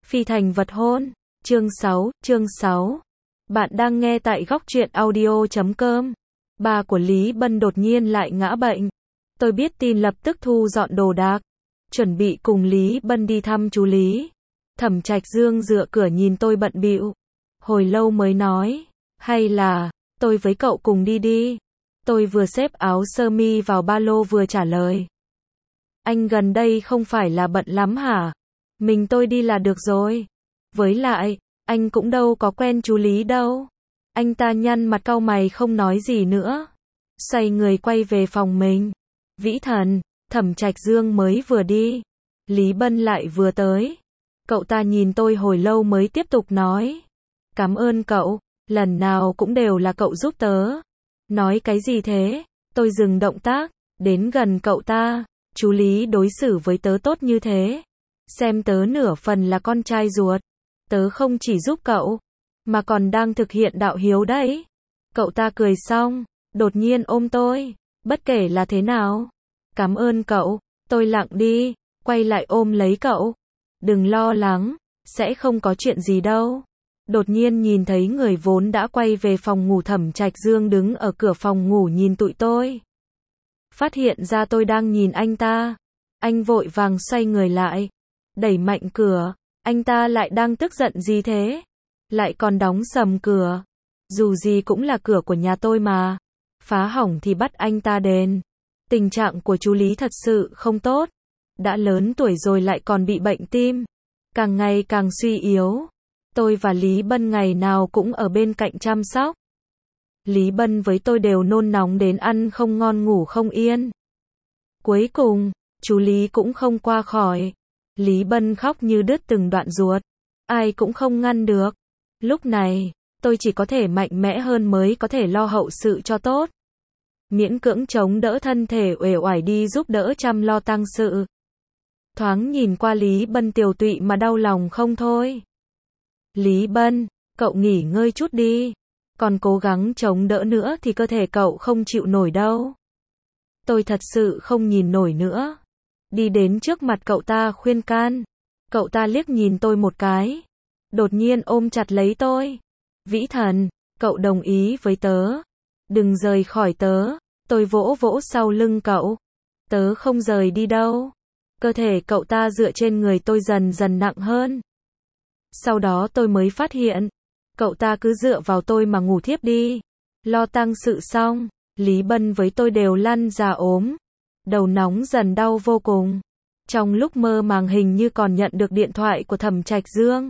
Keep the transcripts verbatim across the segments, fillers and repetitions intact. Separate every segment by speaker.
Speaker 1: Phi thành vật hôn. Chương sáu, chương sáu. Bạn đang nghe tại góc truyện audio chấm com. Ba của Lý Bân đột nhiên lại ngã bệnh. Tôi biết tin lập tức thu dọn đồ đạc, chuẩn bị cùng Lý Bân đi thăm chú Lý. Thẩm Trạch Dương dựa cửa nhìn tôi bận bịu, hồi lâu mới nói, hay là tôi với cậu cùng đi đi. Tôi vừa xếp áo sơ mi vào ba lô vừa trả lời. Anh gần đây không phải là bận lắm hả? Mình tôi đi là được rồi. Với lại, anh cũng đâu có quen chú Lý đâu. Anh ta nhăn mặt cau mày không nói gì nữa. Xoay người quay về phòng mình. Vĩ Thần, Thẩm Trạch Dương mới vừa đi, Lý Bân lại vừa tới. Cậu ta nhìn tôi hồi lâu mới tiếp tục nói. Cảm ơn cậu, lần nào cũng đều là cậu giúp tớ. Nói cái gì thế? Tôi dừng động tác, đến gần cậu ta. Chú Lý đối xử với tớ tốt như thế, xem tớ nửa phần là con trai ruột. Tớ không chỉ giúp cậu, mà còn đang thực hiện đạo hiếu đấy. Cậu ta cười xong, đột nhiên ôm tôi. Bất kể là thế nào, cảm ơn cậu. Tôi lặng đi, quay lại ôm lấy cậu. Đừng lo lắng, sẽ không có chuyện gì đâu. Đột nhiên nhìn thấy người vốn đã quay về phòng ngủ Thẩm Trạch Dương đứng ở cửa phòng ngủ nhìn tụi tôi. Phát hiện ra tôi đang nhìn anh ta, anh vội vàng xoay người lại, đẩy mạnh cửa. Anh ta lại đang tức giận gì thế? Lại còn đóng sầm cửa. Dù gì cũng là cửa của nhà tôi mà. Phá hỏng thì bắt anh ta đền. Tình trạng của chú Lý thật sự không tốt. Đã lớn tuổi rồi lại còn bị bệnh tim, càng ngày càng suy yếu. Tôi và Lý Bân ngày nào cũng ở bên cạnh chăm sóc. Lý Bân với tôi đều nôn nóng đến ăn không ngon ngủ không yên. Cuối cùng, chú Lý cũng không qua khỏi. Lý Bân khóc như đứt từng đoạn ruột. Ai cũng không ngăn được. Lúc này, tôi chỉ có thể mạnh mẽ hơn mới có thể lo hậu sự cho tốt. Miễn cưỡng chống đỡ thân thể uể oải đi giúp đỡ chăm lo tang sự. Thoáng nhìn qua Lý Bân tiều tụy mà đau lòng không thôi. Lý Bân, cậu nghỉ ngơi chút đi. Còn cố gắng chống đỡ nữa thì cơ thể cậu không chịu nổi đâu. Tôi thật sự không nhìn nổi nữa. Đi đến trước mặt cậu ta khuyên can. Cậu ta liếc nhìn tôi một cái, đột nhiên ôm chặt lấy tôi. Vĩ Thần, cậu đồng ý với tớ. Đừng rời khỏi tớ. Tôi vỗ vỗ sau lưng cậu. Tớ không rời đi đâu. Cơ thể cậu ta dựa trên người tôi dần dần nặng hơn. Sau đó tôi mới phát hiện, cậu ta cứ dựa vào tôi mà ngủ thiếp đi. Lo tang sự xong, Lý Bân với tôi đều lăn ra ốm. Đầu nóng dần đau vô cùng. Trong lúc mơ màng hình như còn nhận được điện thoại của Thẩm Trạch Dương.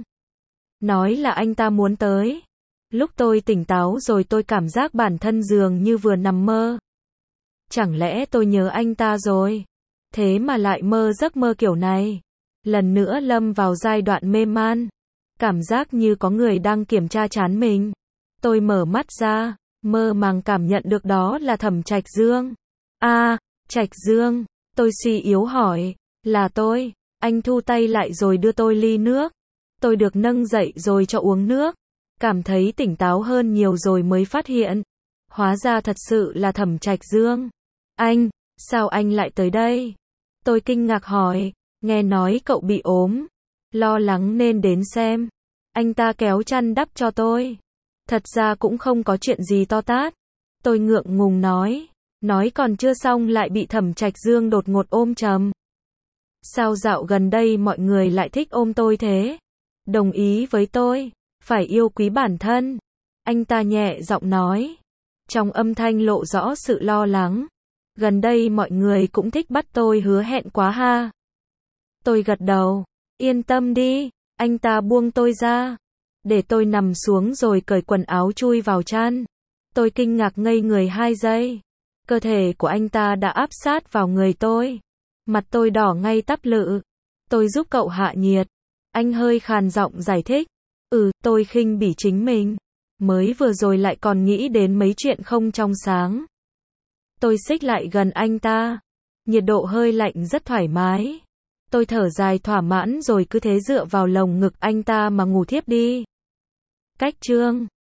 Speaker 1: Nói là anh ta muốn tới. Lúc tôi tỉnh táo rồi tôi cảm giác bản thân dường như vừa nằm mơ. Chẳng lẽ tôi nhớ anh ta rồi? Thế mà lại mơ giấc mơ kiểu này. Lần nữa lâm vào giai đoạn mê man. Cảm giác như có người đang kiểm tra trán mình. Tôi mở mắt ra, mơ màng cảm nhận được đó là Thẩm Trạch Dương. A, à, Trạch Dương, tôi suy yếu hỏi, là tôi. Anh thu tay lại rồi đưa tôi ly nước. Tôi được nâng dậy rồi cho uống nước. Cảm thấy tỉnh táo hơn nhiều rồi mới phát hiện. Hóa ra thật sự là Thẩm Trạch Dương. Anh, sao anh lại tới đây? Tôi kinh ngạc hỏi, nghe nói cậu bị ốm. Lo lắng nên đến xem. Anh ta kéo chăn đắp cho tôi. Thật ra cũng không có chuyện gì to tát. Tôi ngượng ngùng nói. Nói còn chưa xong lại bị Thẩm Trạch Dương đột ngột ôm chầm. Sao dạo gần đây mọi người lại thích ôm tôi thế? Đồng ý với tôi, phải yêu quý bản thân. Anh ta nhẹ giọng nói. Trong âm thanh lộ rõ sự lo lắng. Gần đây mọi người cũng thích bắt tôi hứa hẹn quá ha. Tôi gật đầu. Yên tâm đi. Anh ta buông tôi ra. Để tôi nằm xuống rồi cởi quần áo chui vào chăn. Tôi kinh ngạc ngây người hai giây. Cơ thể của anh ta đã áp sát vào người tôi. Mặt tôi đỏ ngay tắp lự. Tôi giúp cậu hạ nhiệt. Anh hơi khàn giọng giải thích. Ừ, tôi khinh bỉ chính mình. Mới vừa rồi lại còn nghĩ đến mấy chuyện không trong sáng. Tôi xích lại gần anh ta. Nhiệt độ hơi lạnh rất thoải mái. Tôi thở dài thỏa mãn rồi cứ thế dựa vào lồng ngực anh ta mà ngủ thiếp đi. Cách chương